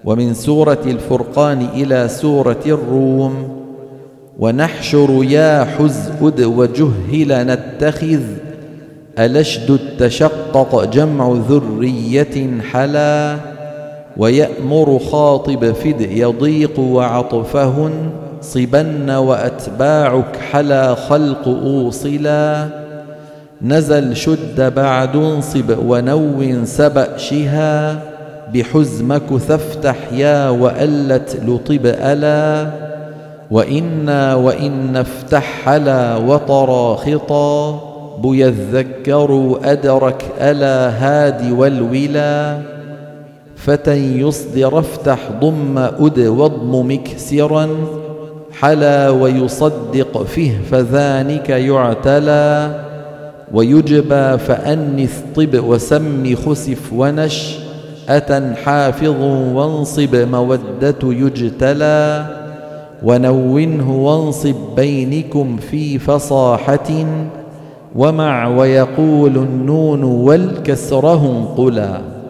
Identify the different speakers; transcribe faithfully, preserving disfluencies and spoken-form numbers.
Speaker 1: ومن سورة الفرقان إلى سورة الروم. ونحشر يا حزء وجهل نتخذ ألشد التشقق جمع ذرية حلا. ويأمر خاطب فد يضيق وعطفهن صبن وأتباعك حلا خلق أوصلا. نزل شد بعد انصب ونو سبأ شها بحزمك ثفتح يا وألت لطب ألا. وإنا وإن نفتح حلا وطرى خطا بي الذكر أدرك ألا هاد والولا. فتى يصدر افتح ضم أد واضم مكسرا حلا ويصدق فيه فذانك يعتلى. ويجبى فأنث طب وسم خسف ونش أتى حافظ وانصب مودة يجتلى. ونونه وانصب بينكم في فصاحة ومع ويقول النون والكسره انقلا.